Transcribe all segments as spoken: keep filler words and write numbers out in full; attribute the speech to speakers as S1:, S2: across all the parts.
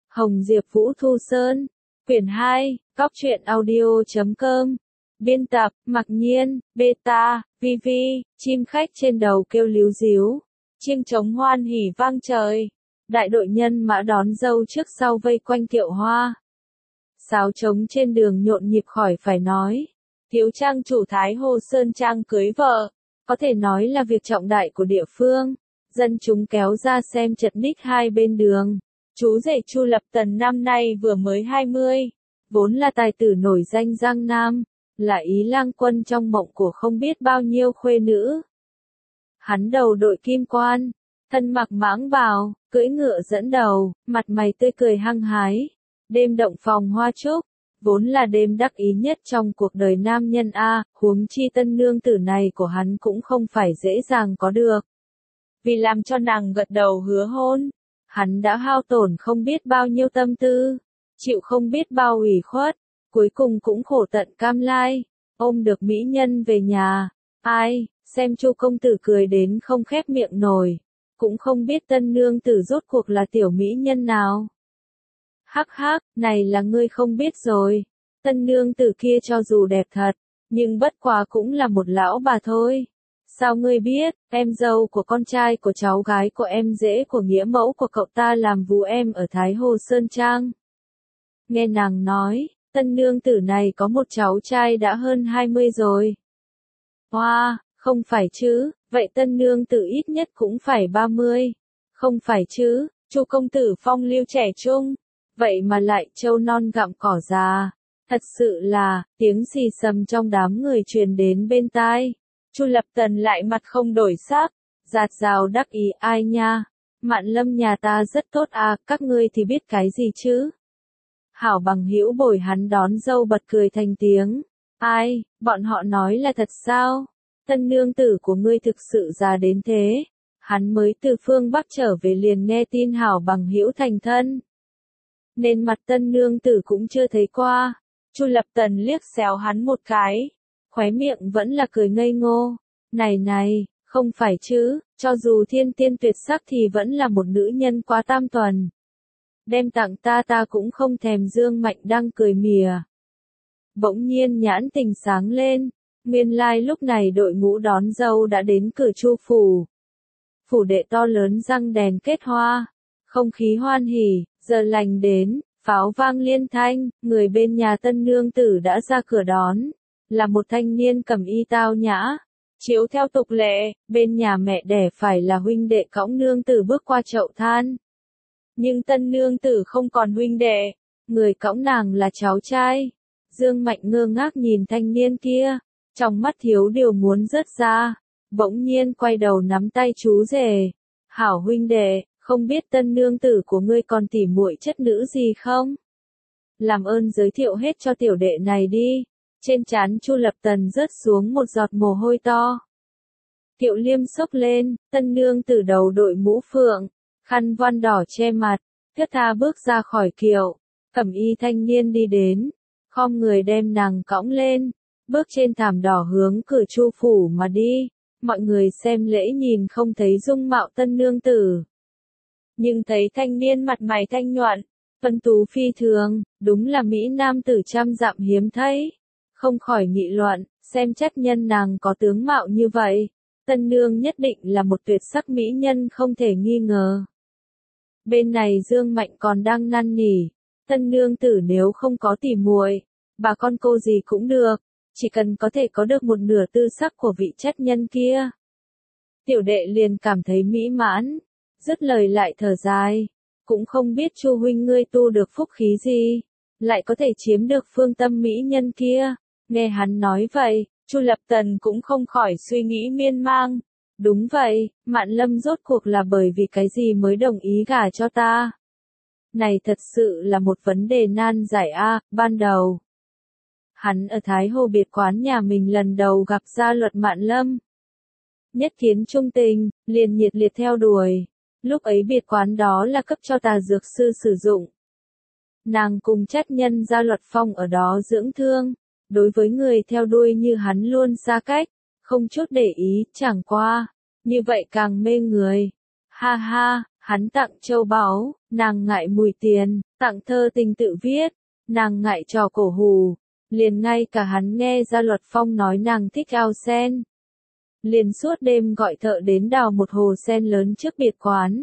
S1: Hồng Diệp Vũ Thu Sơn. Quyển hai, Cóc truyện audio chấm com. Biên tập, Mặc Nhiên, Beta, Vi Vi, chim khách trên đầu kêu líu díu. Chiêng trống hoan hỉ vang trời. Đại đội nhân mã đón dâu trước sau vây quanh kiệu hoa. Sáo trống trên đường nhộn nhịp khỏi phải nói. Thiếu trang chủ Thái Hồ Sơn Trang cưới vợ, có thể nói là việc trọng đại của địa phương. Dân chúng kéo ra xem chật ních hai bên đường. Chú rể Chu Lập Tần năm nay vừa mới hai mươi, vốn là tài tử nổi danh Giang Nam, là ý lang quân trong mộng của không biết bao nhiêu khuê nữ. Hắn đầu đội kim quan, thân mặc mãng bào, cưỡi ngựa dẫn đầu, mặt mày tươi cười hăng hái. Đêm động phòng hoa trúc, vốn là đêm đắc ý nhất trong cuộc đời nam nhân A, huống chi tân nương tử này của hắn cũng không phải dễ dàng có được. Vì làm cho nàng gật đầu hứa hôn, hắn đã hao tổn không biết bao nhiêu tâm tư, chịu không biết bao ủy khuất, cuối cùng cũng khổ tận cam lai, ôm được mỹ nhân về nhà. Ai, xem Chu công tử cười đến không khép miệng nổi, cũng không biết tân nương tử rốt cuộc là tiểu mỹ nhân nào. Hắc hắc, này là ngươi không biết rồi, tân nương tử kia cho dù đẹp thật, nhưng bất quá cũng là một lão bà thôi. Sao ngươi biết, em dâu của con trai của cháu gái của em rể của nghĩa mẫu của cậu ta làm vú em ở Thái Hồ Sơn Trang. Nghe nàng nói, tân nương tử này có một cháu trai đã hơn hai mươi rồi. Hoa, wow, không phải chứ, vậy tân nương tử ít nhất cũng phải ba mươi. Không phải chứ, Chu công tử phong lưu trẻ trung, vậy mà lại trâu non gặm cỏ già. Thật sự là, tiếng xì xầm trong đám người truyền đến bên tai. Chu Lập Tần lại mặt không đổi sắc, giạt rào đắc ý ai nha, Mạn Lâm nhà ta rất tốt à, các ngươi thì biết cái gì chứ? Hảo bằng hữu bồi hắn đón dâu bật cười thành tiếng, ai, bọn họ nói là thật sao? Tân nương tử của ngươi thực sự già đến thế, hắn mới từ phương Bắc trở về liền nghe tin Hảo bằng hữu thành thân. Nên mặt tân nương tử cũng chưa thấy qua, Chu Lập Tần liếc xéo hắn một cái. Khóe miệng vẫn là cười ngây ngô. Này này, không phải chứ, cho dù thiên tiên tuyệt sắc thì vẫn là một nữ nhân quá tam tuần. Đem tặng ta ta cũng không thèm. Dương Mạnh đang cười mỉa. Bỗng nhiên nhãn tình sáng lên, nguyên lai lúc này đội ngũ đón dâu đã đến cửa Chu phủ. Phủ đệ to lớn răng đèn kết hoa, không khí hoan hỉ, giờ lành đến, pháo vang liên thanh, người bên nhà tân nương tử đã ra cửa đón. Là một thanh niên cầm y tao nhã, chiếu theo tục lệ, bên nhà mẹ đẻ phải là huynh đệ cõng nương tử bước qua chậu than. Nhưng tân nương tử không còn huynh đệ, người cõng nàng là cháu trai. Dương Mạnh ngơ ngác nhìn thanh niên kia, trong mắt thiếu điều muốn rớt ra, bỗng nhiên quay đầu nắm tay chú rể. Hảo huynh đệ, không biết tân nương tử của ngươi còn tỉ muội chất nữ gì không? Làm ơn giới thiệu hết cho tiểu đệ này đi. Trên trán Chu Lập Tần rớt xuống một giọt mồ hôi to. Kiệu liêm xốc lên, tân nương tử đầu đội mũ phượng, khăn voan đỏ che mặt, thướt tha bước ra khỏi kiệu. Cẩm y thanh niên đi đến, khom người đem nàng cõng lên, bước trên thảm đỏ hướng cửa Chu phủ mà đi. Mọi người xem lễ nhìn không thấy dung mạo tân nương tử, nhưng thấy thanh niên mặt mày thanh nhuận, tuấn tú phi thường, đúng là mỹ nam tử trăm dặm hiếm thấy. Không khỏi nghị luận, xem chắc nhân nàng có tướng mạo như vậy, tân nương nhất định là một tuyệt sắc mỹ nhân không thể nghi ngờ. Bên này Dương Mạnh còn đang năn nỉ, tân nương tử nếu không có tỉ muội, bà con cô gì cũng được, chỉ cần có thể có được một nửa tư sắc của vị chất nhân kia. Tiểu đệ liền cảm thấy mỹ mãn, dứt lời lại thở dài, cũng không biết Chu huynh ngươi tu được phúc khí gì, lại có thể chiếm được phương tâm mỹ nhân kia. Nghe hắn nói vậy, Chu Lập Tần cũng không khỏi suy nghĩ miên man. Đúng vậy, Mạn Lâm rốt cuộc là bởi vì cái gì mới đồng ý gả cho ta? Này thật sự là một vấn đề nan giải a. Ban đầu, hắn ở Thái Hồ biệt quán nhà mình lần đầu gặp Gia Luật Mạn Lâm. Nhất kiến trung tình, liền nhiệt liệt theo đuổi. Lúc ấy biệt quán đó là cấp cho tà dược sư sử dụng. Nàng cùng chất nhân Gia Luật Phong ở đó dưỡng thương. Đối với người theo đuôi như hắn luôn xa cách, không chút để ý, chẳng qua, như vậy càng mê người. Ha ha, hắn tặng châu báu, nàng ngại mùi tiền, Tặng thơ tình tự viết, nàng ngại trò cổ hù, liền ngay cả hắn nghe ra Luật Phong nói nàng thích ao sen. Liền suốt đêm gọi thợ đến đào một hồ sen lớn trước biệt quán.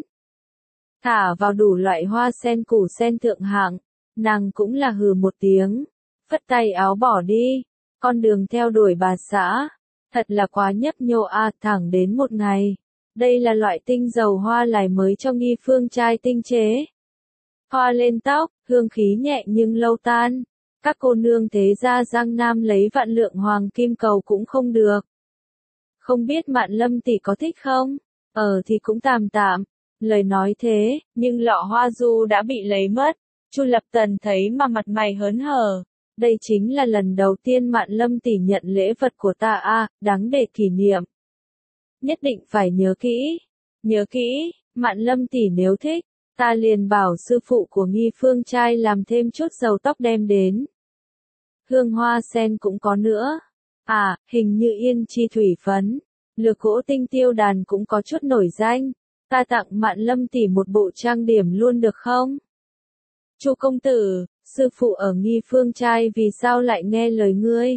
S1: Thả vào đủ loại hoa sen củ sen thượng hạng, nàng cũng là hừ một tiếng, phất tay áo bỏ đi, con đường theo đuổi bà xã, thật là quá nhấp nhô a. Thẳng đến một ngày, đây là loại tinh dầu hoa lài mới cho Nghi Phương trai tinh chế. Hoa lên tóc, hương khí nhẹ nhưng lâu tan, các cô nương thế gia Giang Nam lấy vạn lượng hoàng kim cầu cũng không được. Không biết Mạn Lâm tỷ có thích không? Ờ thì cũng tạm tạm. Lời nói thế, nhưng lọ hoa du đã bị lấy mất. Chu Lập Tần thấy mà mặt mày hớn hở. Đây chính là lần đầu tiên Mạn Lâm tỷ nhận lễ vật của ta a, à, đáng để kỷ niệm. Nhất định phải nhớ kỹ. Nhớ kỹ, Mạn Lâm tỷ nếu thích, ta liền bảo sư phụ của Nghi Phương trai làm thêm chút dầu tóc đem đến. Hương hoa sen cũng có nữa. À, hình như yên chi thủy phấn, lược gỗ tinh tiêu đàn cũng có chút nổi danh. Ta tặng Mạn Lâm tỷ một bộ trang điểm luôn được không? Chu công tử, sư phụ ở Nghi Phương trai vì sao lại nghe lời ngươi?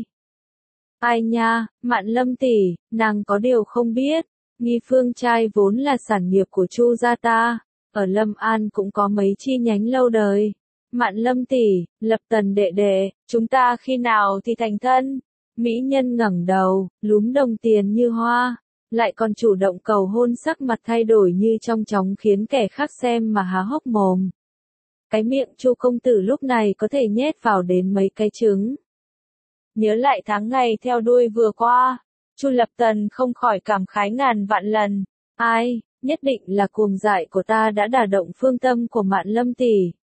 S1: Ai nha, Mạn Lâm tỷ, nàng có điều không biết, Nghi Phương trai vốn là sản nghiệp của Chu gia ta, ở Lâm An cũng có mấy chi nhánh lâu đời. Mạn Lâm tỷ, Lập Tần đệ đệ, chúng ta khi nào thì thành thân? Mỹ nhân ngẩng đầu, lúm đồng tiền như hoa, lại còn chủ động cầu hôn, sắc mặt thay đổi như trong chóng khiến kẻ khác xem mà há hốc mồm. Cái miệng Chu công tử lúc này có thể nhét vào đến mấy cái trứng. Nhớ lại tháng ngày theo đuôi vừa qua, Chu Lập Tần không khỏi cảm khái ngàn vạn lần. Ai, nhất định là cuồng dại của ta đã đả động phương tâm của Mạn Lâm tỷ.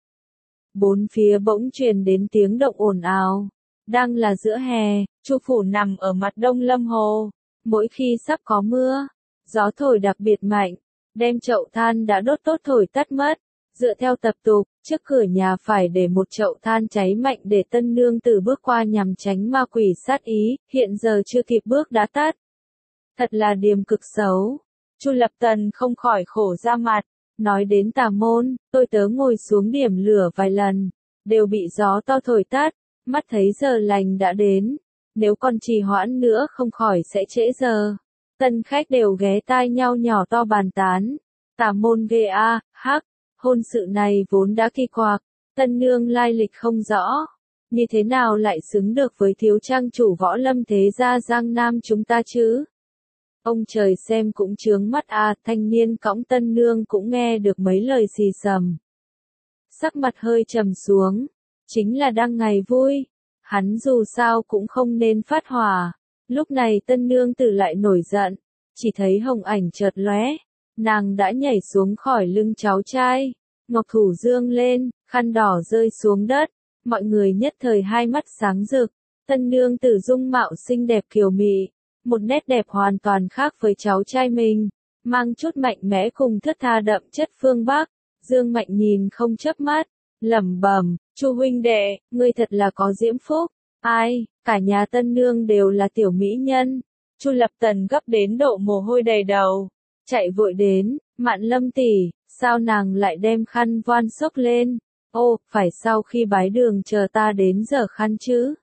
S1: Bốn phía bỗng truyền đến tiếng động ồn ào. Đang là giữa hè, Chu phủ nằm ở mặt đông Lâm Hồ. Mỗi khi sắp có mưa, gió thổi đặc biệt mạnh, đem chậu than đã đốt tốt thổi tắt mất. Dựa theo tập tục, trước cửa nhà phải để một chậu than cháy mạnh để tân nương tử bước qua nhằm tránh ma quỷ sát ý, hiện giờ chưa kịp bước đã tắt. Thật là điềm cực xấu. Chu Lập Tần không khỏi khổ ra mặt, nói đến tà môn, tôi tớ ngồi xuống điểm lửa vài lần, đều bị gió to thổi tắt, mắt thấy giờ lành đã đến, nếu còn trì hoãn nữa không khỏi sẽ trễ giờ. Tân khách đều ghé tai nhau nhỏ to bàn tán, tà môn ghê a, hắc. Hôn sự này vốn đã kỳ quặc, tân nương lai lịch không rõ, như thế nào lại xứng được với thiếu trang chủ võ lâm thế gia Giang Nam chúng ta chứ? Ông trời xem cũng chướng mắt à, thanh niên cõng tân nương cũng nghe được mấy lời xì xầm. Sắc mặt hơi trầm xuống, chính là đang ngày vui, hắn dù sao cũng không nên phát hỏa. Lúc này tân nương tử lại nổi giận, chỉ thấy hồng ảnh chợt lóe. Nàng đã nhảy xuống khỏi lưng cháu trai, ngọc thủ dương lên, khăn đỏ rơi xuống đất, mọi người nhất thời hai mắt sáng rực. Tân nương tử dung mạo xinh đẹp kiều mị, một nét đẹp hoàn toàn khác với cháu trai mình, mang chút mạnh mẽ cùng thướt tha đậm chất phương Bắc. Dương Mạnh nhìn không chớp mắt, lẩm bẩm, Chu huynh đệ, ngươi thật là có diễm phúc. Ai, cả nhà tân nương đều là tiểu mỹ nhân. Chu Lập Tần gấp đến độ mồ hôi đầy đầu. Chạy vội đến, Mạn Lâm tỷ, sao nàng lại đem khăn voan xốc lên? Ô, phải sau khi bái đường chờ ta đến giờ khăn chứ?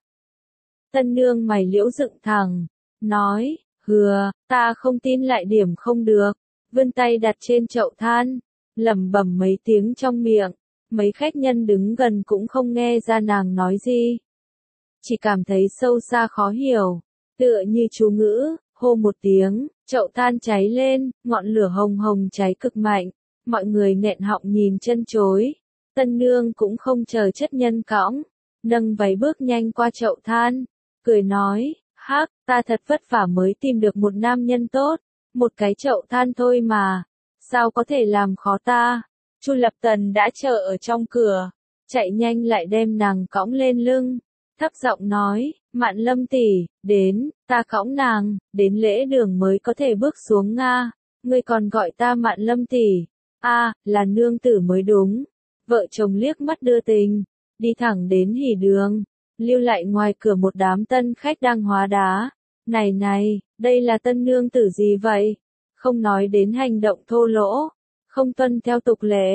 S1: Tân nương mày liễu dựng thẳng, nói, hừa, ta không tin lại điểm không được, vươn tay đặt trên chậu than, lẩm bẩm mấy tiếng trong miệng, mấy khách nhân đứng gần cũng không nghe ra nàng nói gì. Chỉ cảm thấy sâu xa khó hiểu, tựa như chú ngữ, hô một tiếng. Chậu than cháy lên, ngọn lửa hồng hồng cháy cực mạnh, mọi người nghẹn họng nhìn chân chối. Tân nương cũng không chờ chất nhân cõng, nâng váy bước nhanh qua chậu than, cười nói, hắc, ta thật vất vả mới tìm được một nam nhân tốt, một cái chậu than thôi mà, sao có thể làm khó ta? Chu Lập Tần đã chờ ở trong cửa, chạy nhanh lại đem nàng cõng lên lưng, thấp giọng nói, Mạn Lâm tỷ, đến, ta cõng nàng, đến lễ đường mới có thể bước xuống Nga, ngươi còn gọi ta Mạn Lâm tỷ, a, à, là nương tử mới đúng. Vợ chồng liếc mắt đưa tình, đi thẳng đến hỉ đường, lưu lại ngoài cửa một đám tân khách đang hóa đá. Này này, đây là tân nương tử gì vậy? Không nói đến hành động thô lỗ, không tuân theo tục lệ,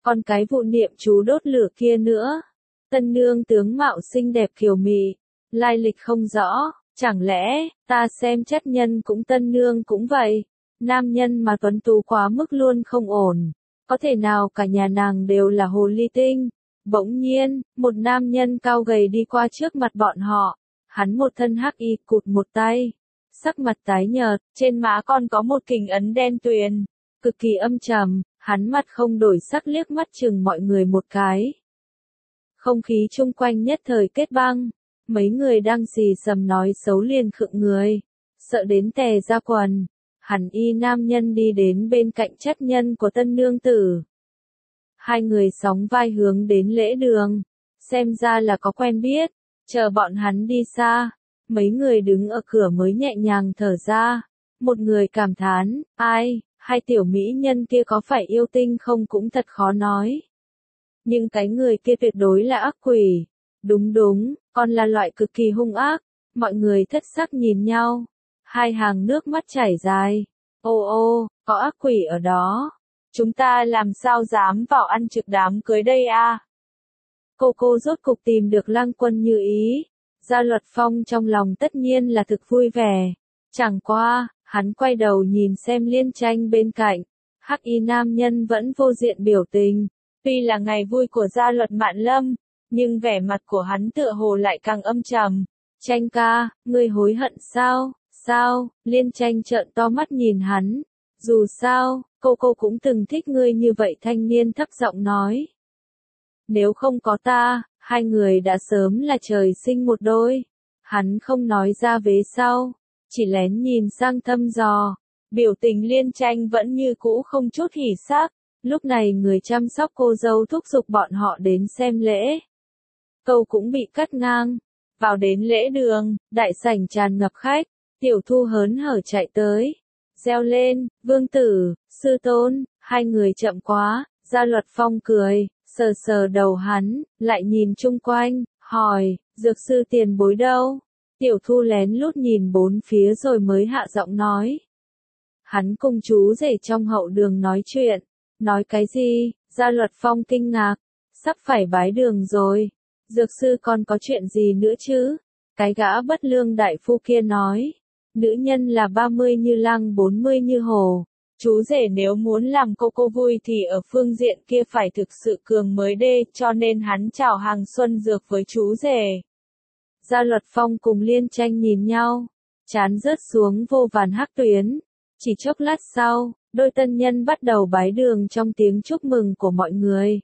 S1: còn cái vụ niệm chú đốt lửa kia nữa. Tân nương tướng mạo xinh đẹp kiều mị, lai lịch không rõ, chẳng lẽ, ta xem chất nhân cũng tân nương cũng vậy, nam nhân mà tuấn tú quá mức luôn không ổn, có thể nào cả nhà nàng đều là hồ ly tinh. Bỗng nhiên, một nam nhân cao gầy đi qua trước mặt bọn họ, hắn một thân hắc y cụt một tay, sắc mặt tái nhợt, trên má còn có một kình ấn đen tuyền, cực kỳ âm trầm, hắn mặt không đổi sắc liếc mắt chừng mọi người một cái. Không khí chung quanh nhất thời kết băng, mấy người đang xì xầm nói xấu liền khựng người, sợ đến tè ra quần. Hẳn y nam nhân đi đến bên cạnh chất nhân của tân nương tử. Hai người sóng vai hướng đến lễ đường, xem ra là có quen biết, chờ bọn hắn đi xa, mấy người đứng ở cửa mới nhẹ nhàng thở ra, một người cảm thán, ai, hai tiểu mỹ nhân kia có phải yêu tinh không cũng thật khó nói. Nhưng cái người kia tuyệt đối là ác quỷ, đúng đúng, còn là loại cực kỳ hung ác, mọi người thất sắc nhìn nhau, hai hàng nước mắt chảy dài, ô ô, có ác quỷ ở đó. Chúng ta làm sao dám vào ăn trực đám cưới đây a? Cô cô rốt cục tìm được Lăng Quân Như ý. Gia Luật Phong trong lòng tất nhiên là thực vui vẻ. Chẳng qua, hắn quay đầu nhìn xem Liên Tranh bên cạnh. Hắc y nam nhân vẫn vô diện biểu tình. Tuy là ngày vui của Gia Luật Mạn Lâm, nhưng vẻ mặt của hắn tựa hồ lại càng âm trầm. Tranh ca, ngươi hối hận sao? Sao? Liên Tranh trợn to mắt nhìn hắn. Dù sao, cô cô cũng từng thích ngươi như vậy, thanh niên thấp giọng nói. Nếu không có ta, hai người đã sớm là trời sinh một đôi. Hắn không nói ra vế sau, chỉ lén nhìn sang thăm dò. Biểu tình Liên Tranh vẫn như cũ không chút hỉ sắc. Lúc này người chăm sóc cô dâu thúc giục bọn họ đến xem lễ. Câu cũng bị cắt ngang. Vào đến lễ đường, đại sảnh tràn ngập khách, Tiểu Thu hớn hở chạy tới. Reo lên, vương tử, sư tôn, hai người chậm quá. Gia Luật Phong cười, sờ sờ đầu hắn, lại nhìn chung quanh, hỏi, dược sư tiền bối đâu? Tiểu Thu lén lút nhìn bốn phía rồi mới hạ giọng nói. Hắn cùng chú rể trong hậu đường nói chuyện. Nói cái gì? Gia Luật Phong kinh ngạc, sắp phải bái đường rồi. Dược sư còn có chuyện gì nữa chứ? Cái gã bất lương đại phu kia nói. Nữ nhân là ba mươi như lăng bốn mươi như hồ. Chú rể nếu muốn làm cô cô vui thì ở phương diện kia phải thực sự cường mới đê, cho nên hắn chào hàng xuân dược với chú rể. Gia Luật Phong cùng Liên Tranh nhìn nhau, chán rớt xuống vô vàn hắc tuyến. Chỉ chốc lát sau, đôi tân nhân bắt đầu bái đường trong tiếng chúc mừng của mọi người.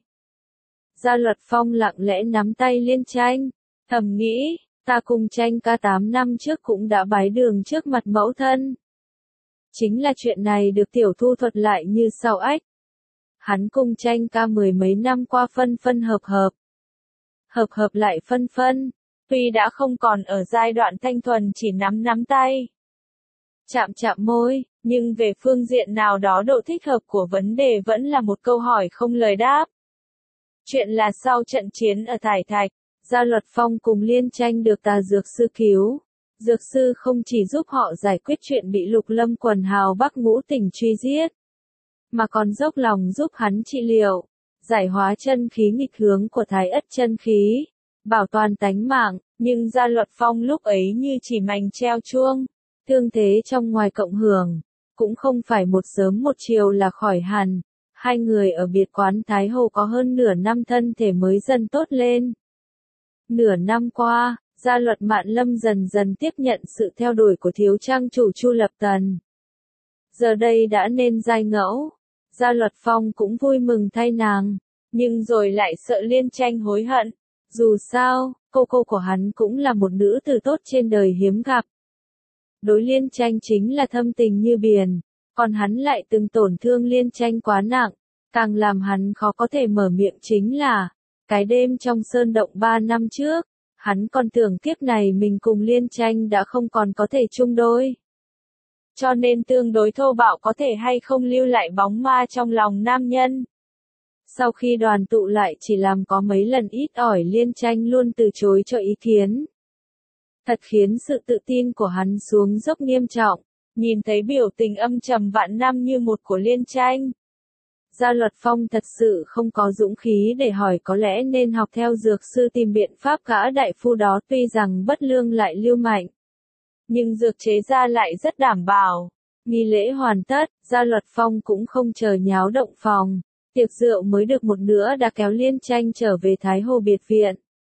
S1: Gia Luật Phong lặng lẽ nắm tay Liên Tranh, thầm nghĩ, ta cùng Tranh ca tám năm trước cũng đã bái đường trước mặt mẫu thân. Chính là chuyện này được Tiểu Thu thuật lại như sau ách. Hắn cùng Tranh ca mười mấy năm qua phân phân hợp hợp. Hợp hợp lại phân phân, tuy đã không còn ở giai đoạn thanh thuần chỉ nắm nắm tay. Chạm chạm môi, nhưng về phương diện nào đó độ thích hợp của vấn đề vẫn là một câu hỏi không lời đáp. Chuyện là sau trận chiến ở Thải Thạch, Gia Luật Phong cùng Liên Tranh được tà dược sư cứu. Dược sư không chỉ giúp họ giải quyết chuyện bị Lục Lâm quần hào Bắc Ngũ Tỉnh truy giết, mà còn dốc lòng giúp hắn trị liệu, giải hóa chân khí nghịch hướng của Thái Ất chân khí, bảo toàn tánh mạng, nhưng Gia Luật Phong lúc ấy như chỉ mành treo chuông, thương thế trong ngoài cộng hưởng, cũng không phải một sớm một chiều là khỏi hẳn. Hai người ở biệt quán Thái Hồ có hơn nửa năm thân thể mới dần tốt lên. Nửa năm qua, Gia Luật Mạn Lâm dần dần tiếp nhận sự theo đuổi của thiếu trang chủ Chu Lập Tần. Giờ đây đã nên giai ngẫu, Gia Luật Phong cũng vui mừng thay nàng, nhưng rồi lại sợ Liên Tranh hối hận. Dù sao, cô cô của hắn cũng là một nữ tử tốt trên đời hiếm gặp. Đối Liên Tranh chính là thâm tình như biển, còn hắn lại từng tổn thương Liên Tranh quá nặng, càng làm hắn khó có thể mở miệng chính là, cái đêm trong sơn động ba năm trước, hắn còn tưởng kiếp này mình cùng Liên Tranh đã không còn có thể chung đôi. Cho nên tương đối thô bạo có thể hay không lưu lại bóng ma trong lòng nam nhân. Sau khi đoàn tụ lại chỉ làm có mấy lần ít ỏi, Liên Tranh luôn từ chối cho ý kiến. Thật khiến sự tự tin của hắn xuống dốc nghiêm trọng, nhìn thấy biểu tình âm trầm vạn năm như một của Liên Tranh. Gia Luật Phong thật sự không có dũng khí để hỏi, có lẽ nên học theo dược sư tìm biện pháp gã đại phu đó, tuy rằng bất lương lại lưu mạnh. Nhưng dược chế ra lại rất đảm bảo. Nghi lễ hoàn tất, Gia Luật Phong cũng không chờ nháo động phòng. Tiệc rượu mới được một nửa đã kéo Liên Tranh trở về Thái Hồ biệt viện.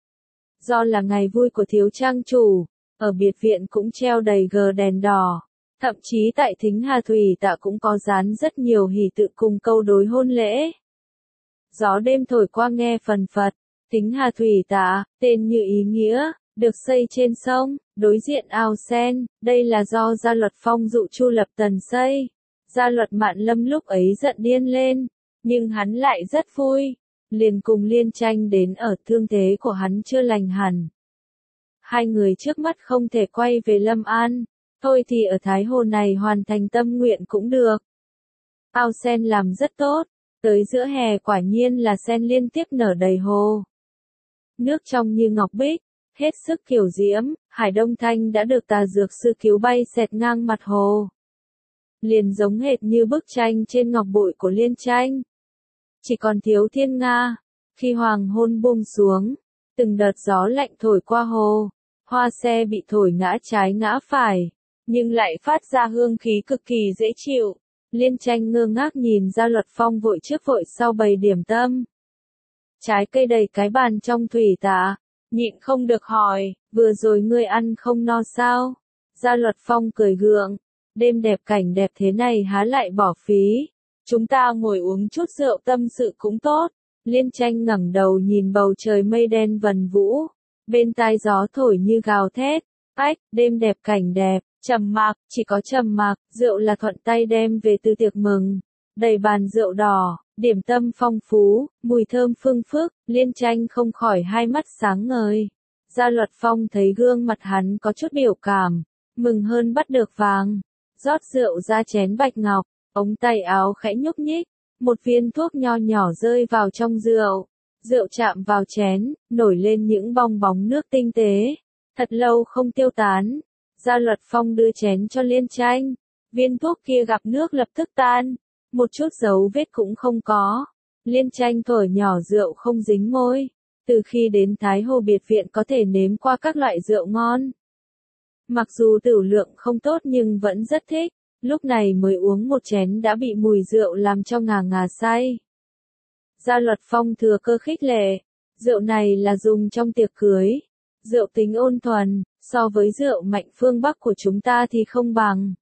S1: Do là ngày vui của thiếu trang chủ, ở biệt viện cũng treo đầy gờ đèn đỏ. Thậm chí tại Thính Hà Thủy Tạ cũng có dán rất nhiều hỷ tự cùng câu đối hôn lễ. Gió đêm thổi qua nghe phần phật. Thính Hà Thủy Tạ, tên như ý nghĩa, được xây trên sông, đối diện ao sen. Đây là do Gia Luật Phong dụ Chu Lập Tần xây. Gia Luật Mạn Lâm lúc ấy giận điên lên, nhưng hắn lại rất vui, liền cùng Liên Tranh đến ở, thương thế của hắn chưa lành hẳn. Hai người trước mắt không thể quay về Lâm An, thôi thì ở Thái Hồ này hoàn thành tâm nguyện cũng được. Ao sen làm rất tốt, tới giữa hè quả nhiên là sen liên tiếp nở đầy hồ. Nước trong như ngọc bích, hết sức kiều diễm. Hải Đông Thanh đã được tà dược sư cứu bay xẹt ngang mặt hồ. Liền giống hệt như bức tranh trên ngọc bội của Liên Tranh. Chỉ còn thiếu Thiên Nga. Khi hoàng hôn buông xuống, từng đợt gió lạnh thổi qua hồ, hoa xe bị thổi ngã trái ngã phải, nhưng lại phát ra hương khí cực kỳ dễ chịu. Liên Tranh ngơ ngác nhìn Gia Luật Phong vội trước vội sau bày điểm tâm. Trái cây đầy cái bàn trong thủy tạ, nhịn không được hỏi, vừa rồi ngươi ăn không no sao? Gia Luật Phong cười gượng, đêm đẹp cảnh đẹp thế này há lại bỏ phí, chúng ta ngồi uống chút rượu tâm sự cũng tốt. Liên Tranh ngẩng đầu nhìn bầu trời mây đen vần vũ, bên tai gió thổi như gào thét, ách, đêm đẹp cảnh đẹp, trầm mặc, chỉ có trầm mặc, rượu là thuận tay đem về từ tiệc mừng, đầy bàn rượu đỏ, điểm tâm phong phú, mùi thơm phương phức. Liên Tranh không khỏi hai mắt sáng ngời. Gia Luật Phong thấy gương mặt hắn có chút biểu cảm, mừng hơn bắt được vàng, rót rượu ra chén bạch ngọc, ống tay áo khẽ nhúc nhích, một viên thuốc nho nhỏ rơi vào trong rượu, rượu chạm vào chén, nổi lên những bong bóng nước tinh tế, thật lâu không tiêu tán. Gia Luật Phong đưa chén cho Liên Tranh, viên thuốc kia gặp nước lập tức tan, một chút dấu vết cũng không có. Liên Tranh thổi nhỏ rượu không dính môi, từ khi đến Thái Hồ biệt viện có thể nếm qua các loại rượu ngon. Mặc dù tửu lượng không tốt nhưng vẫn rất thích, lúc này mới uống một chén đã bị mùi rượu làm cho ngà ngà say. Gia Luật Phong thừa cơ khích lệ, rượu này là dùng trong tiệc cưới, rượu tính ôn thuần, so với rượu mạnh phương Bắc của chúng ta thì không bằng.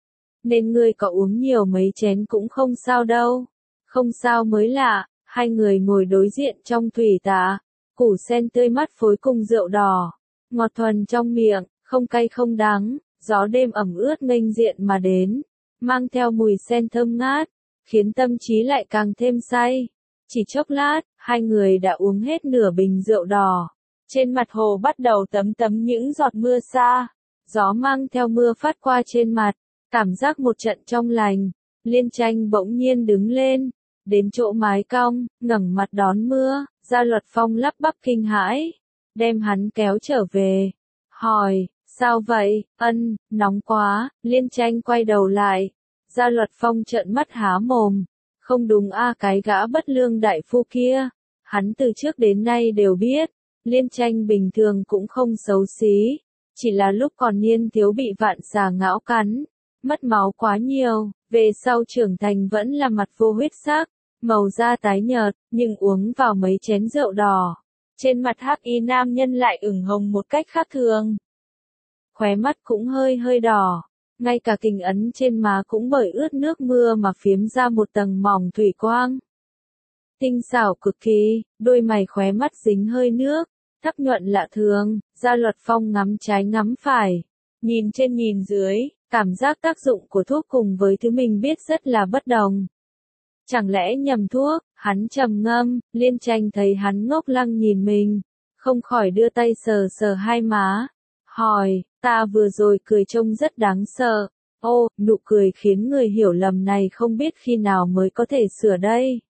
S1: Nên ngươi có uống nhiều mấy chén cũng không sao đâu. Không sao mới lạ. Hai người ngồi đối diện trong thủy tạ, củ sen tươi mát phối cùng rượu đỏ, ngọt thuần trong miệng, không cay không đắng. Gió đêm ẩm ướt nghênh diện mà đến, mang theo mùi sen thơm ngát, khiến tâm trí lại càng thêm say. Chỉ chốc lát, hai người đã uống hết nửa bình rượu đỏ. Trên mặt hồ bắt đầu tấm tấm những giọt mưa xa, gió mang theo mưa phát qua trên mặt, cảm giác một trận trong lành. Liên Tranh bỗng nhiên đứng lên, đến chỗ mái cong, ngẩng mặt đón mưa. Gia Luật Phong lắp bắp kinh hãi, đem hắn kéo trở về, hỏi, sao vậy? Ân, nóng quá. Liên Tranh quay đầu lại, Gia Luật Phong trợn mắt há mồm, không đúng a, cái gã bất lương đại phu kia, hắn từ trước đến nay đều biết, Liên Tranh bình thường cũng không xấu xí, chỉ là lúc còn niên thiếu bị vạn xà ngão cắn, mất máu quá nhiều, về sau trưởng thành vẫn là mặt vô huyết sắc, màu da tái nhợt, nhưng uống vào mấy chén rượu đỏ, trên mặt hắc y nam nhân lại ửng hồng một cách khác thường. Khóe mắt cũng hơi hơi đỏ, ngay cả kình ấn trên má cũng bởi ướt nước mưa mà phiếm ra một tầng mỏng thủy quang. Tinh xảo cực kỳ, đôi mày khóe mắt dính hơi nước, thắc nhuận lạ thường. Gia Luật Phong ngắm trái ngắm phải, nhìn trên nhìn dưới, cảm giác tác dụng của thuốc cùng với thứ mình biết rất là bất đồng. Chẳng lẽ nhầm thuốc? Hắn trầm ngâm. Liên Tranh thấy hắn ngốc lăng nhìn mình, không khỏi đưa tay sờ sờ hai má, hỏi, ta vừa rồi cười trông rất đáng sợ. Ô, nụ cười khiến người hiểu lầm này không biết khi nào mới có thể sửa đây.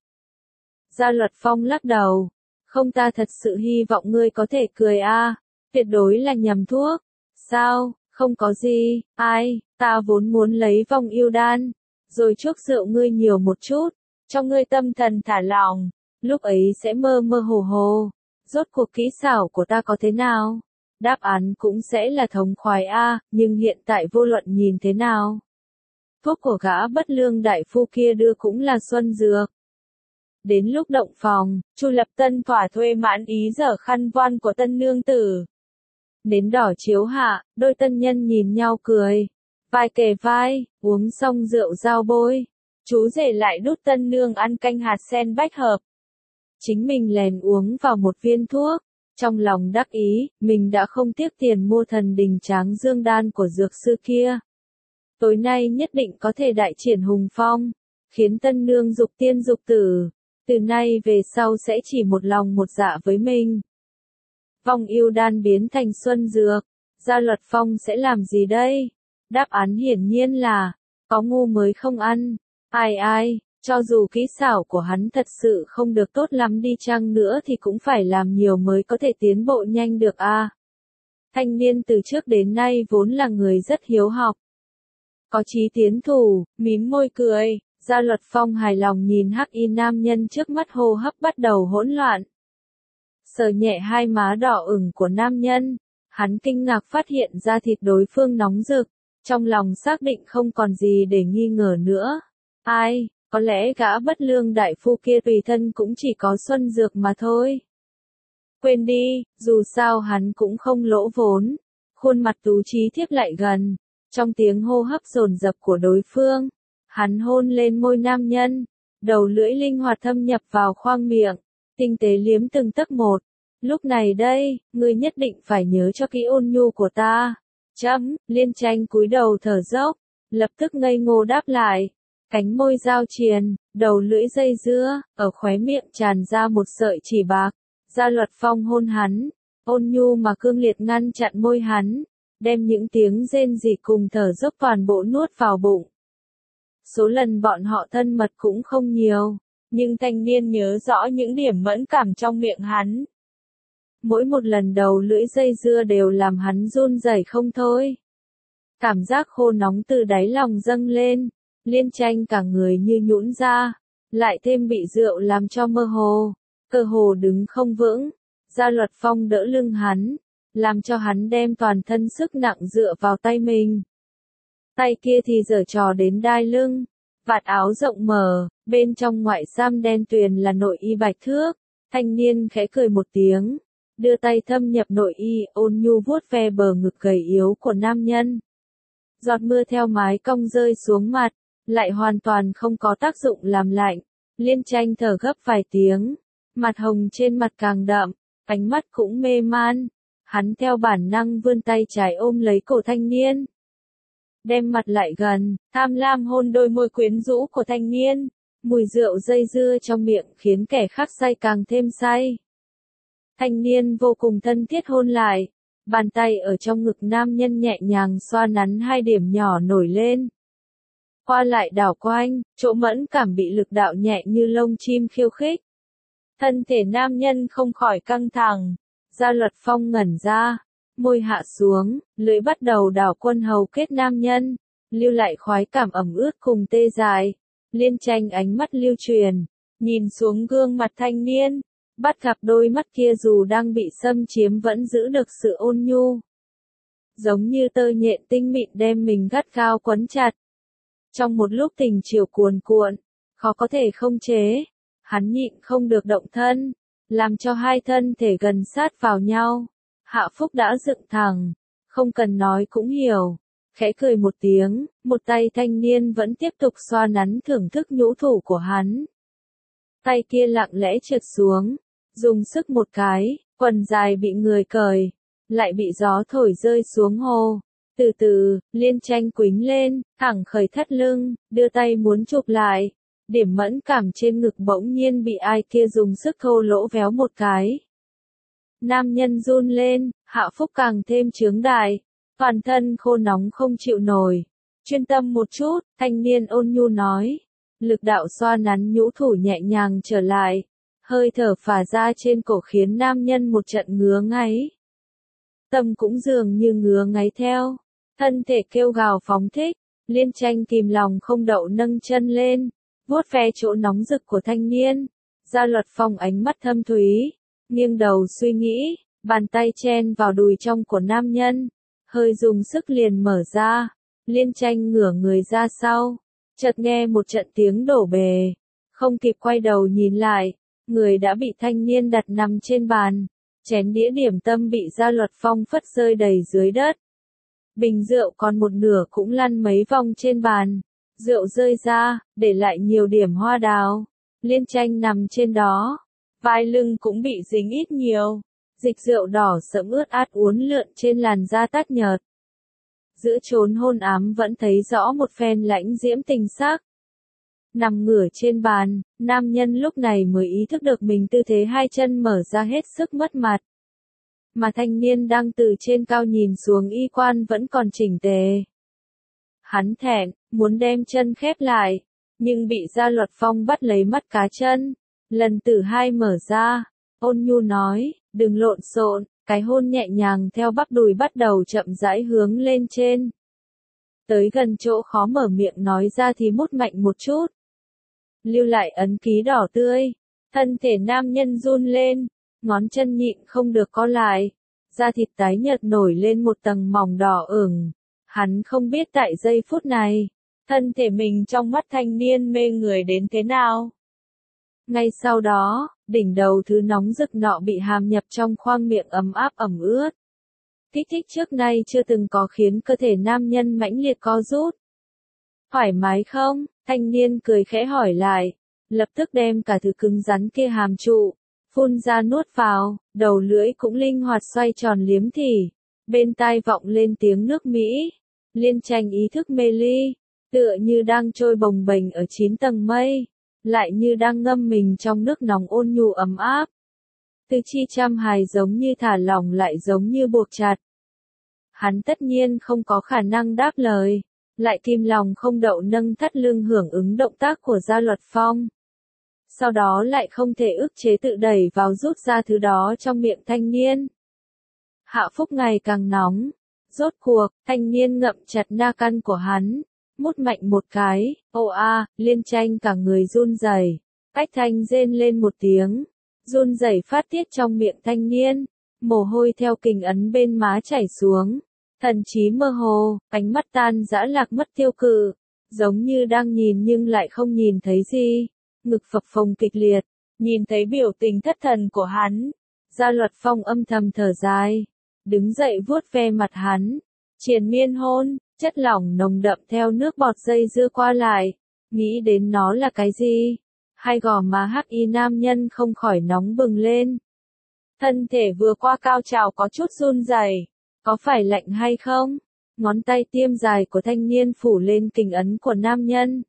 S1: Gia Luật Phong lắc đầu, không, ta thật sự hy vọng ngươi có thể cười a, tuyệt đối là nhầm thuốc. Sao, không có gì, ai, ta vốn muốn lấy vong yêu đan, rồi chuốc rượu ngươi nhiều một chút, cho ngươi tâm thần thả lỏng, lúc ấy sẽ mơ mơ hồ hồ. Rốt cuộc kỹ xảo của ta có thế nào? Đáp án cũng sẽ là thống khoái a, nhưng hiện tại vô luận nhìn thế nào? Thuốc của gã bất lương đại phu kia đưa cũng là xuân dược. Đến lúc động phòng, Chu Lập Tân thỏa thuê mãn ý dở khăn voan của tân nương tử. Nến đỏ chiếu hạ, đôi tân nhân nhìn nhau cười. Vai kề vai, uống xong rượu giao bôi. Chú rể lại đút tân nương ăn canh hạt sen bách hợp. Chính mình lèn uống vào một viên thuốc. Trong lòng đắc ý, mình đã không tiếc tiền mua thần đình tráng dương đan của dược sư kia. Tối nay nhất định có thể đại triển hùng phong. Khiến tân nương dục tiên dục tử. Từ nay về sau sẽ chỉ một lòng một dạ với mình. Vong yêu đan biến thành xuân dược. Gia Luật Phong sẽ làm gì đây? Đáp án hiển nhiên là, có ngu mới không ăn. Ai ai, cho dù kỹ xảo của hắn thật sự không được tốt lắm đi chăng nữa thì cũng phải làm nhiều mới có thể tiến bộ nhanh được a. À. Thanh niên từ trước đến nay vốn là người rất hiếu học. Có chí tiến thủ, mím môi cười, Gia Luật Phong hài lòng nhìn hắc y nam nhân trước mắt, hô hấp bắt đầu hỗn loạn. Sờ nhẹ hai má đỏ ửng của nam nhân, hắn kinh ngạc phát hiện ra thịt đối phương nóng rực, trong lòng xác định không còn gì để nghi ngờ nữa. Ai, có lẽ gã bất lương đại phu kia tùy thân cũng chỉ có xuân dược mà thôi. Quên đi, dù sao hắn cũng không lỗ vốn. Khuôn mặt Tú Trí thiếp lại gần, trong tiếng hô hấp dồn dập của đối phương, hắn hôn lên môi nam nhân, đầu lưỡi linh hoạt thâm nhập vào khoang miệng, tinh tế liếm từng tấc một. Lúc này đây, ngươi nhất định phải nhớ cho kỹ ôn nhu của ta. Chấm, Liên Tranh cúi đầu thở dốc, lập tức ngây ngô đáp lại. Cánh môi giao triền, đầu lưỡi dây dưa, ở khóe miệng tràn ra một sợi chỉ bạc. Gia Luật Phong hôn hắn, ôn nhu mà cương liệt ngăn chặn môi hắn, đem những tiếng rên rỉ cùng thở dốc toàn bộ nuốt vào bụng. Số lần bọn họ thân mật cũng không nhiều, nhưng thanh niên nhớ rõ những điểm mẫn cảm trong miệng hắn. Mỗi một lần đầu lưỡi dây dưa đều làm hắn run rẩy không thôi. Cảm giác khô nóng từ đáy lòng dâng lên, Liên Tranh cả người như nhũn ra, lại thêm bị rượu làm cho mơ hồ, cơ hồ đứng không vững. Gia Luật Phong đỡ lưng hắn, làm cho hắn đem toàn thân sức nặng dựa vào tay mình. Tay kia thì giở trò đến đai lưng, vạt áo rộng mở, bên trong ngoại sam đen tuyền là nội y bạch thước. Thanh niên khẽ cười một tiếng, đưa tay thâm nhập nội y, ôn nhu vuốt ve bờ ngực gầy yếu của nam nhân. Giọt mưa theo mái cong rơi xuống mặt, lại hoàn toàn không có tác dụng làm lạnh. Liên Tranh thở gấp vài tiếng, mặt hồng trên mặt càng đậm, ánh mắt cũng mê man. Hắn theo bản năng vươn tay trái ôm lấy cổ thanh niên, đem mặt lại gần, tham lam hôn đôi môi quyến rũ của thanh niên. Mùi rượu dây dưa trong miệng khiến kẻ khác say càng thêm say. Thanh niên vô cùng thân thiết hôn lại, bàn tay ở trong ngực nam nhân nhẹ nhàng xoa nắn hai điểm nhỏ nổi lên. Qua lại đảo quanh, chỗ mẫn cảm bị lực đạo nhẹ như lông chim khiêu khích. Thân thể nam nhân không khỏi căng thẳng, Gia Luật Phong ngẩn ra, môi hạ xuống, lưỡi bắt đầu đảo quân hầu kết nam nhân, lưu lại khoái cảm ẩm ướt cùng tê dại. Liên Tranh ánh mắt lưu truyền, nhìn xuống gương mặt thanh niên, bắt gặp đôi mắt kia dù đang bị xâm chiếm vẫn giữ được sự ôn nhu. Giống như tơ nhện tinh mịn đem mình gắt gao quấn chặt. Trong một lúc tình chiều cuồn cuộn, khó có thể không chế, hắn nhịn không được động thân, làm cho hai thân thể gần sát vào nhau. Hạ Phúc đã dựng thẳng, không cần nói cũng hiểu. Khẽ cười một tiếng, một tay thanh niên vẫn tiếp tục xoa nắn thưởng thức nhũ thủ của hắn. Tay kia lặng lẽ trượt xuống, dùng sức một cái, quần dài bị người cởi, lại bị gió thổi rơi xuống hồ. Từ từ, Liên Tranh quĩnh lên, thẳng khởi thắt lưng, đưa tay muốn chụp lại. Điểm mẫn cảm trên ngực bỗng nhiên bị ai kia dùng sức thô lỗ véo một cái. Nam nhân run lên, Hạ Phúc càng thêm chướng đại, toàn thân khô nóng không chịu nổi. Chuyên tâm một chút, thanh niên ôn nhu nói. Lực đạo xoa nắn nhũ thủ nhẹ nhàng trở lại, hơi thở phả ra trên cổ khiến nam nhân một trận ngứa ngáy. Tâm cũng dường như ngứa ngáy theo, thân thể kêu gào phóng thích. Liên Tranh kìm lòng không đậu nâng chân lên, vuốt ve chỗ nóng rực của thanh niên. Gia Luật Phong ánh mắt thâm thúy, nghiêng đầu suy nghĩ, bàn tay chen vào đùi trong của nam nhân, hơi dùng sức liền mở ra. Liên Tranh ngửa người ra sau, chợt nghe một trận tiếng đổ bề, không kịp quay đầu nhìn lại, người đã bị thanh niên đặt nằm trên bàn, chén đĩa điểm tâm bị Gia Luật Phong phất rơi đầy dưới đất. Bình rượu còn một nửa cũng lăn mấy vòng trên bàn, rượu rơi ra, để lại nhiều điểm hoa đào. Liên Tranh nằm trên đó, vai lưng cũng bị dính ít nhiều, dịch rượu đỏ sẫm ướt át uốn lượn trên làn da tát nhợt. Giữa chốn hôn ám vẫn thấy rõ một phen lãnh diễm tình sắc. Nằm ngửa trên bàn, nam nhân lúc này mới ý thức được mình tư thế hai chân mở ra hết sức mất mặt. Mà thanh niên đang từ trên cao nhìn xuống y quan vẫn còn chỉnh tề. Hắn thẹn, muốn đem chân khép lại, nhưng bị Gia Luật Phong bắt lấy mắt cá chân. Lần thứ hai mở ra, ôn nhu nói, đừng lộn xộn, cái hôn nhẹ nhàng theo bắp đùi bắt đầu chậm rãi hướng lên trên. Tới gần chỗ khó mở miệng nói ra thì mút mạnh một chút. Lưu lại ấn ký đỏ tươi, thân thể nam nhân run lên, ngón chân nhịn không được co lại, da thịt tái nhợt nổi lên một tầng mỏng đỏ ửng. Hắn không biết tại giây phút này, thân thể mình trong mắt thanh niên mê người đến thế nào. Ngay sau đó, đỉnh đầu thứ nóng rực nọ bị hàm nhập trong khoang miệng ấm áp ẩm ướt. Kích thích trước nay chưa từng có khiến cơ thể nam nhân mãnh liệt co rút. Thoải mái không? Thanh niên cười khẽ hỏi lại, lập tức đem cả thứ cứng rắn kia hàm trụ, phun ra nuốt vào, đầu lưỡi cũng linh hoạt xoay tròn liếm thỉ. Bên tai vọng lên tiếng nước Mỹ. Liên Tranh ý thức mê ly, tựa như đang trôi bồng bềnh ở chín tầng mây, lại như đang ngâm mình trong nước nóng ôn nhu ấm áp. Tư chi trăm hài giống như thả lỏng lại giống như buộc chặt. Hắn tất nhiên không có khả năng đáp lời, lại kìm lòng không đậu nâng thắt lưng hưởng ứng động tác của Gia Luật Phong. Sau đó lại không thể ức chế tự đẩy vào rút ra thứ đó trong miệng thanh niên. Hạ phúc ngày càng nóng. Rốt cuộc, thanh niên ngậm chặt na căn của hắn, mút mạnh một cái, ô a, Liên Tranh cả người run rẩy, cách thanh rên lên một tiếng, run rẩy phát tiết trong miệng thanh niên, mồ hôi theo kình ấn bên má chảy xuống, thần trí mơ hồ, ánh mắt tan dã lạc mất tiêu cự, giống như đang nhìn nhưng lại không nhìn thấy gì, ngực phập phồng kịch liệt, nhìn thấy biểu tình thất thần của hắn, Gia Luật Phong âm thầm thở dài. Đứng dậy vuốt ve mặt hắn, triền miên hôn, chất lỏng nồng đậm theo nước bọt dây dưa qua lại, nghĩ đến nó là cái gì? Hai gò má hắc y nam nhân không khỏi nóng bừng lên. Thân thể vừa qua cao trào có chút run rẩy, có phải lạnh hay không? Ngón tay tiêm dài của thanh niên phủ lên kình ấn của nam nhân.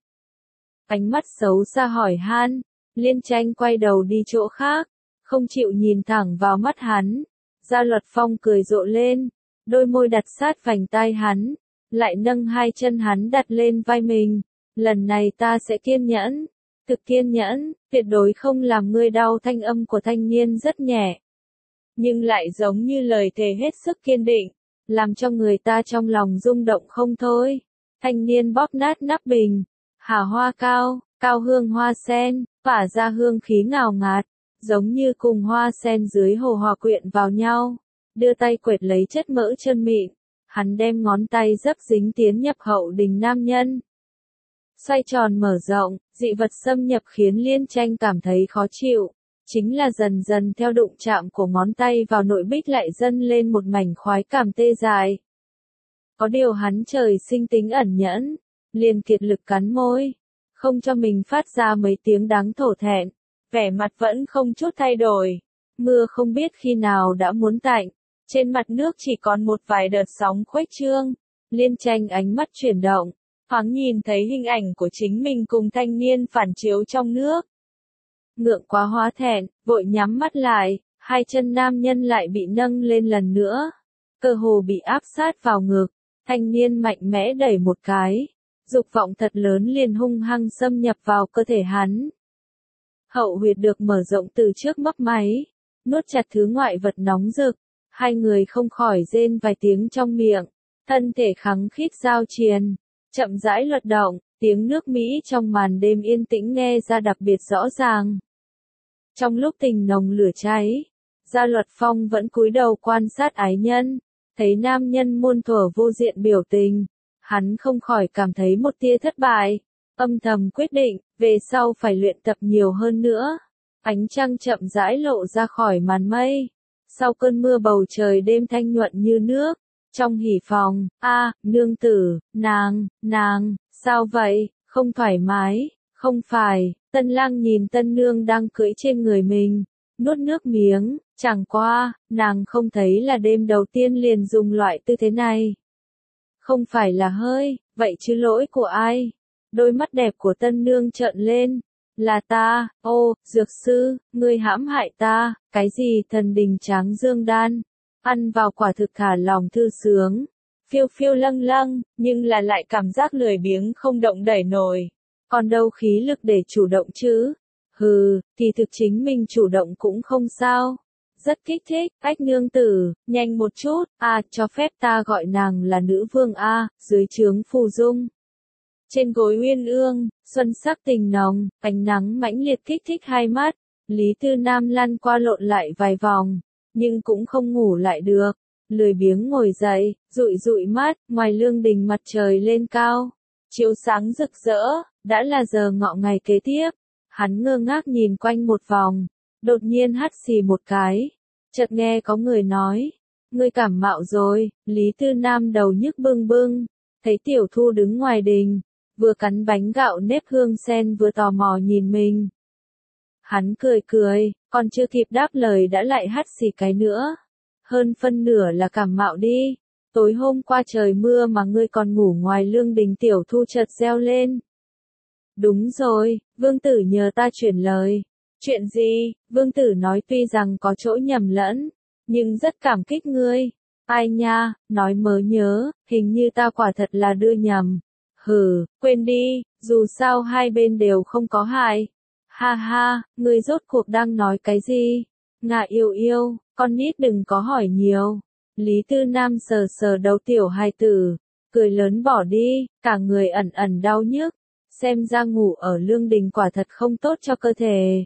S1: Ánh mắt xấu xa hỏi han, Liên Tranh quay đầu đi chỗ khác, không chịu nhìn thẳng vào mắt hắn. Gia Luật Phong cười rộ lên, đôi môi đặt sát vành tai hắn, lại nâng hai chân hắn đặt lên vai mình. Lần này ta sẽ kiên nhẫn, thực kiên nhẫn, tuyệt đối không làm ngươi đau. Thanh âm của thanh niên rất nhẹ, nhưng lại giống như lời thề hết sức kiên định, làm cho người ta trong lòng rung động không thôi. Thanh niên bóp nát nắp bình, hà hoa cao, cao hương hoa sen, phả ra hương khí ngào ngạt. Giống như cùng hoa sen dưới hồ hòa quyện vào nhau, đưa tay quệt lấy chất mỡ chân mịn, hắn đem ngón tay dấp dính tiến nhập hậu đình nam nhân. Xoay tròn mở rộng, dị vật xâm nhập khiến Liên Tranh cảm thấy khó chịu, chính là dần dần theo đụng chạm của ngón tay vào nội bích lại dâng lên một mảnh khoái cảm tê dại. Có điều hắn trời sinh tính ẩn nhẫn, liền kiệt lực cắn môi, không cho mình phát ra mấy tiếng đáng thổ thẹn. Vẻ mặt vẫn không chút thay đổi. Mưa không biết khi nào đã muốn tạnh. Trên mặt nước chỉ còn một vài đợt sóng khuếch trương. Liên Tranh ánh mắt chuyển động, thoáng nhìn thấy hình ảnh của chính mình cùng thanh niên phản chiếu trong nước. Ngượng quá hóa thẹn, vội nhắm mắt lại, hai chân nam nhân lại bị nâng lên lần nữa. Cơ hồ bị áp sát vào ngực, thanh niên mạnh mẽ đẩy một cái. Dục vọng thật lớn liền hung hăng xâm nhập vào cơ thể hắn. Hậu huyệt được mở rộng từ trước mấp máy, nuốt chặt thứ ngoại vật nóng rực, hai người không khỏi rên vài tiếng trong miệng, thân thể khắng khít giao triền, chậm rãi luật động, Tiếng nước Mỹ trong màn đêm yên tĩnh nghe ra đặc biệt rõ ràng. Trong lúc tình nồng lửa cháy, Gia Luật Phong vẫn cúi đầu quan sát ái nhân, thấy nam nhân muôn thuở vô diện biểu tình, hắn không khỏi cảm thấy một tia thất bại, âm thầm quyết định, về sau phải luyện tập nhiều hơn nữa. Ánh trăng chậm rãi lộ ra khỏi màn mây, sau cơn mưa bầu trời đêm thanh nhuận như nước, trong hỉ phòng, a, nương tử, nàng, nàng, sao vậy, không thoải mái, không phải, tân lang nhìn tân nương đang cưỡi trên người mình, nuốt nước miếng, chẳng qua, nàng không thấy là đêm đầu tiên liền dùng loại tư thế này. Không phải là hơi, vậy chứ lỗi của ai? Đôi mắt đẹp của tân nương trợn lên. Là ta, ô, dược sư, ngươi hãm hại ta, cái gì thần đình tráng dương đan, ăn vào quả thực thả lòng thư sướng, phiêu phiêu lâng lâng, nhưng là lại cảm giác lười biếng không động đẩy nổi, còn đâu khí lực để chủ động chứ, hừ, thì thực chính mình chủ động cũng không sao, rất kích thích, ách nương tử, nhanh một chút, à, cho phép ta gọi nàng là nữ vương a, dưới trướng phù dung. Trên gối uyên ương, xuân sắc tình nồng, ánh nắng mãnh liệt kích thích hai mắt, Lý Tư Nam lăn qua lộn lại vài vòng, nhưng cũng không ngủ lại được, lười biếng ngồi dậy, dụi dụi mắt, ngoài lương đình mặt trời lên cao, chiếu sáng rực rỡ, đã là giờ ngọ ngày kế tiếp, hắn ngơ ngác nhìn quanh một vòng, đột nhiên hắt xì một cái, chợt nghe có người nói, ngươi cảm mạo rồi, Lý Tư Nam đầu nhức bưng bưng, thấy Tiểu Thu đứng ngoài đình, vừa cắn bánh gạo nếp hương sen vừa tò mò nhìn mình. Hắn cười cười, còn chưa kịp đáp lời đã lại hắt xì cái nữa. Hơn phân nửa là cảm mạo đi. Tối hôm qua trời mưa mà ngươi còn ngủ ngoài lương đình. Tiểu Thu chợt reo lên. Đúng rồi, vương tử nhờ ta chuyển lời. Chuyện gì? Vương tử nói tuy rằng có chỗ nhầm lẫn, nhưng rất cảm kích ngươi. Ai nha, nói mớ nhớ, hình như ta quả thật là đưa nhầm. Hừ, quên đi, dù sao hai bên đều không có hại. Ha ha, ngươi rốt cuộc đang nói cái gì? Ngạ yêu yêu, con nít đừng có hỏi nhiều. Lý Tư Nam sờ sờ đầu tiểu hài tử, cười lớn bỏ đi, cả người ẩn ẩn đau nhức. Xem ra ngủ ở lương đình quả thật không tốt cho cơ thể.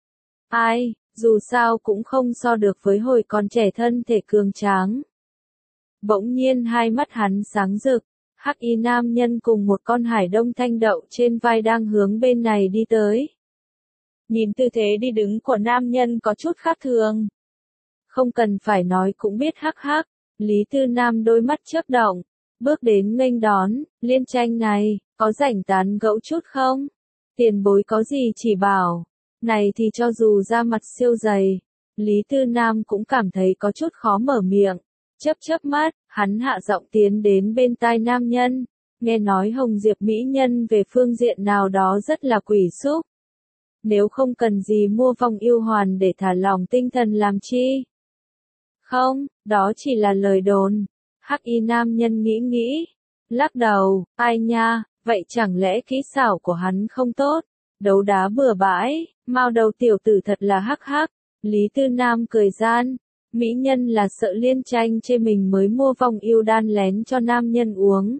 S1: Ai, dù sao cũng không so được với hồi còn trẻ thân thể cường tráng. Bỗng nhiên hai mắt hắn sáng rực. Hắc y nam nhân cùng một con hải đông thanh đậu trên vai đang hướng bên này đi tới. Nhìn tư thế đi đứng của nam nhân có chút khác thường. Không cần phải nói cũng biết hắc hắc, Lý Tư Nam đôi mắt chớp động, bước đến nghênh đón, Liên Tranh này, có rảnh tán gẫu chút không? Tiền bối có gì chỉ bảo, này thì cho dù da mặt siêu dày, Lý Tư Nam cũng cảm thấy có chút khó mở miệng. Chớp chớp mắt, hắn hạ giọng tiến đến bên tai nam nhân, nghe nói Hồng Diệp mỹ nhân về phương diện nào đó rất là quỷ xúc. Nếu không cần gì mua vòng yêu hoàn để thả lòng tinh thần làm chi? Không, đó chỉ là lời đồn. Hắc y nam nhân nghĩ nghĩ, lắc đầu, ai nha, vậy chẳng lẽ kỹ xảo của hắn không tốt? Đấu đá bừa bãi, mao đầu tiểu tử thật là hắc hắc. Lý Tư Nam cười gian. Mỹ nhân là sợ Liên Tranh chê mình mới mua vòng yêu đan lén cho nam nhân uống.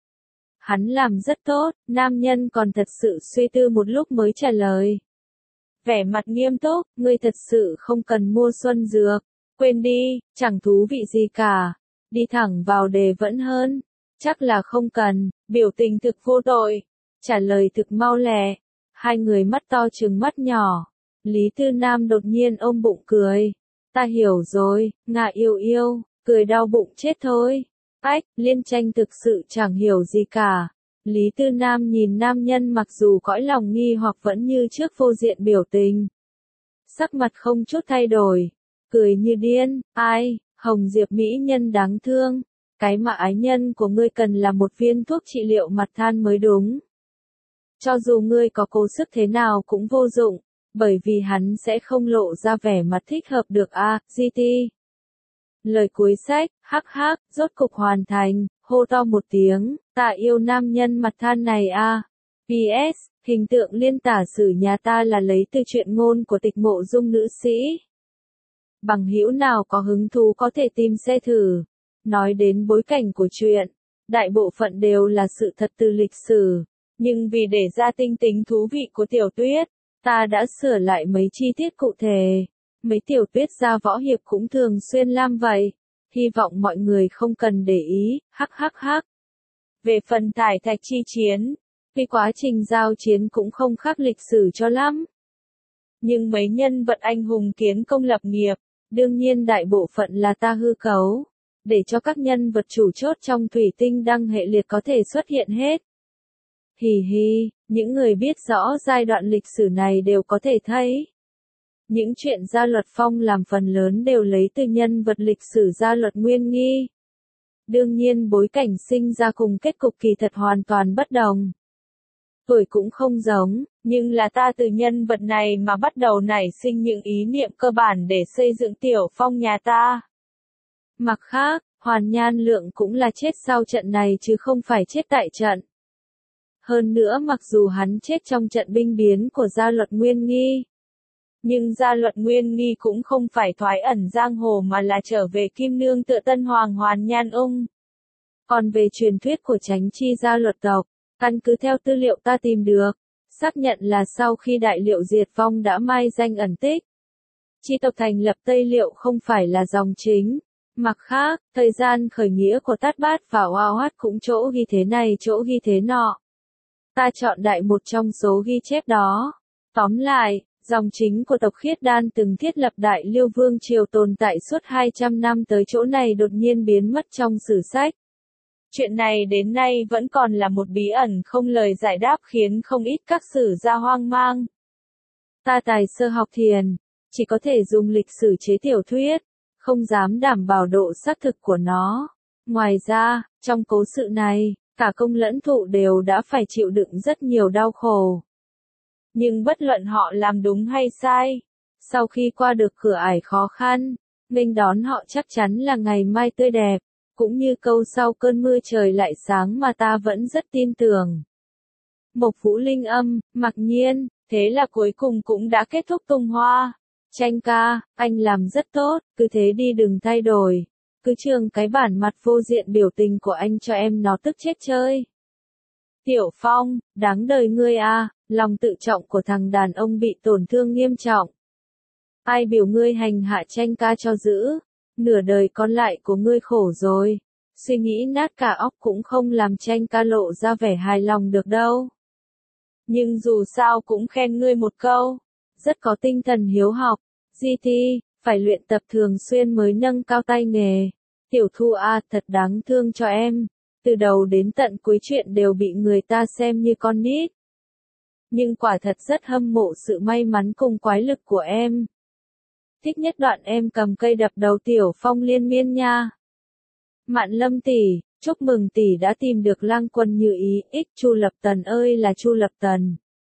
S1: Hắn làm rất tốt, nam nhân còn thật sự suy tư một lúc mới trả lời. Vẻ mặt nghiêm túc, ngươi thật sự không cần mua xuân dược. Quên đi, chẳng thú vị gì cả. Đi thẳng vào đề vẫn hơn. Chắc là không cần, biểu tình thực vô tội. Trả lời thực mau lẹ. Hai người mắt to trừng mắt nhỏ. Lý Tư Nam đột nhiên ôm bụng cười. Ta hiểu rồi, ngạ yêu yêu, cười đau bụng chết thôi. Ách, Liên Tranh thực sự chẳng hiểu gì cả. Lý Tư Nam nhìn nam nhân mặc dù cõi lòng nghi hoặc vẫn như trước vô diện biểu tình. Sắc mặt không chút thay đổi, cười như điên, ai, Hồng Diệp mỹ nhân đáng thương. Cái mà ái nhân của ngươi cần là một viên thuốc trị liệu mặt than mới đúng. Cho dù ngươi có cố sức thế nào cũng vô dụng. Bởi vì hắn sẽ không lộ ra vẻ mặt thích hợp được a, giê tê. Lời cuối sách, hắc hắc, rốt cục hoàn thành, hô to một tiếng, ta yêu nam nhân mặt than này a. pê ét, hình tượng liên tả sử nhà ta là lấy từ truyện ngôn của Tịch Mộ Dung nữ sĩ. Bằng hữu nào có hứng thú có thể tìm xe thử. Nói đến bối cảnh của truyện, đại bộ phận đều là sự thật từ lịch sử. Nhưng vì để ra tinh tính thú vị của Tiểu Tuyết, ta đã sửa lại mấy chi tiết cụ thể. Mấy tiểu tuyết gia võ hiệp cũng thường xuyên làm vậy. Hy vọng mọi người không cần để ý, hắc hắc hắc. Về phần thải thạch chi chiến, vì quá trình giao chiến cũng không khác lịch sử cho lắm. Nhưng mấy nhân vật anh hùng kiến công lập nghiệp, đương nhiên đại bộ phận là ta hư cấu, để cho các nhân vật chủ chốt trong thủy tinh đăng hệ liệt có thể xuất hiện hết. Hì hì, những người biết rõ giai đoạn lịch sử này đều có thể thấy. Những chuyện gia luật phong làm phần lớn đều lấy từ nhân vật lịch sử gia luật Nguyên Nghi. Đương nhiên bối cảnh sinh ra cùng kết cục kỳ thật hoàn toàn bất đồng. Tuổi cũng không giống, nhưng là ta từ nhân vật này mà bắt đầu nảy sinh những ý niệm cơ bản để xây dựng Tiểu Phong nhà ta. Mặt khác, Hoàn Nhan Lượng cũng là chết sau trận này chứ không phải chết tại trận. Hơn nữa mặc dù hắn chết trong trận binh biến của gia luật Nguyên Nghi, nhưng gia luật Nguyên Nghi cũng không phải thoái ẩn giang hồ mà là trở về Kim Nương tựa Tân Hoàng Hoàn Nhan Ung. Còn về truyền thuyết của Chánh Chi gia luật tộc, căn cứ theo tư liệu ta tìm được, xác nhận là sau khi Đại Liệu diệt vong đã mai danh ẩn tích. Chi tộc thành lập Tây Liệu không phải là dòng chính. Mặt khác, thời gian khởi nghĩa của Tát Bát và Oa Hoát cũng chỗ ghi thế này chỗ ghi thế nọ. Ta chọn đại một trong số ghi chép đó. Tóm lại, dòng chính của tộc Khiết Đan từng thiết lập Đại Liêu Vương triều tồn tại suốt hai trăm năm tới chỗ này đột nhiên biến mất trong sử sách. Chuyện này đến nay vẫn còn là một bí ẩn không lời giải đáp khiến không ít các sử gia hoang mang. Ta tài sơ học thiền, chỉ có thể dùng lịch sử chế tiểu thuyết, không dám đảm bảo độ xác thực của nó. Ngoài ra, trong cố sự này, cả công lẫn thụ đều đã phải chịu đựng rất nhiều đau khổ. Nhưng bất luận họ làm đúng hay sai, sau khi qua được cửa ải khó khăn, nghênh đón họ chắc chắn là ngày mai tươi đẹp, cũng như câu sau cơn mưa trời lại sáng mà ta vẫn rất tin tưởng. Mộc Vũ Linh âm, mặc nhiên, thế là cuối cùng cũng đã kết thúc tung hoa. Tranh ca, anh làm rất tốt, cứ thế đi đừng thay đổi. Cứ trường cái bản mặt vô diện biểu tình của anh cho em nó tức chết chơi. Tiểu Phong, đáng đời ngươi à, lòng tự trọng của thằng đàn ông bị tổn thương nghiêm trọng. Ai biểu ngươi hành hạ Tranh ca cho giữ, nửa đời còn lại của ngươi khổ rồi. Suy nghĩ nát cả óc cũng không làm Tranh ca lộ ra vẻ hài lòng được đâu. Nhưng dù sao cũng khen ngươi một câu. Rất có tinh thần hiếu học, giê tê, phải luyện tập thường xuyên mới nâng cao tay nghề. Tiểu Thu a, thật đáng thương cho em, từ đầu đến tận cuối chuyện đều bị người ta xem như con nít. Nhưng quả thật rất hâm mộ sự may mắn cùng quái lực của em. Thích nhất đoạn em cầm cây đập đầu Tiểu Phong liên miên nha. Mạn Lâm tỷ, chúc mừng tỷ đã tìm được lang quân như ý, ích Chu Lập Tần ơi là Chu Lập Tần.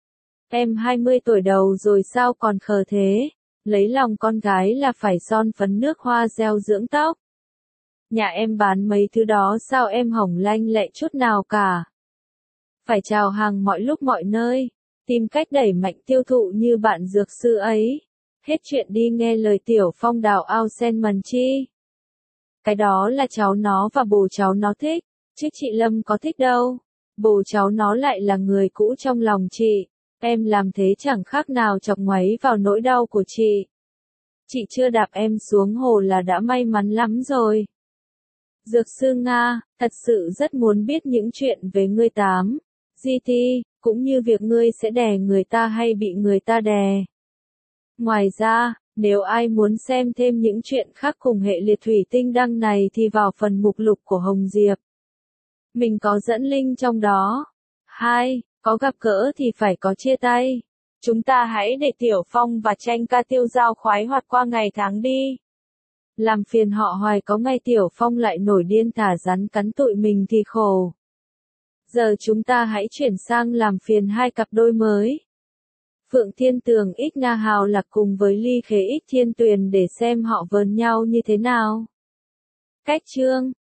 S1: Em hai mươi tuổi đầu rồi sao còn khờ thế, lấy lòng con gái là phải son phấn nước hoa gel dưỡng tóc. Nhà em bán mấy thứ đó sao em hỏng lanh lẹ chút nào cả. Phải chào hàng mọi lúc mọi nơi, tìm cách đẩy mạnh tiêu thụ như bạn dược sư ấy. Hết chuyện đi nghe lời Tiểu Phong đào ao sen mần chi. Cái đó là cháu nó và bồ cháu nó thích, chứ chị Lâm có thích đâu. Bồ cháu nó lại là người cũ trong lòng chị. Em làm thế chẳng khác nào chọc ngoáy vào nỗi đau của chị. Chị chưa đạp em xuống hồ là đã may mắn lắm rồi. Dược sư Nga, thật sự rất muốn biết những chuyện về ngươi tám. giê tê, cũng như việc ngươi sẽ đè người ta hay bị người ta đè. Ngoài ra, nếu ai muốn xem thêm những chuyện khác cùng hệ liệt thủy tinh đăng này thì vào phần mục lục của Hồng Diệp. Mình có dẫn link trong đó. hai. Có gặp gỡ thì phải có chia tay. Chúng ta hãy để Tiểu Phong và Tranh ca tiêu dao khoái hoạt qua ngày tháng đi. Làm phiền họ hoài có ngày Tiểu Phong lại nổi điên thả rắn cắn tụi mình thì khổ. Giờ chúng ta hãy chuyển sang làm phiền hai cặp đôi mới. Phượng Thiên Tường Ích Na Hào Lạc cùng với Ly Khế Ích Thiên Tuyền để xem họ vờn nhau như thế nào. Cách chương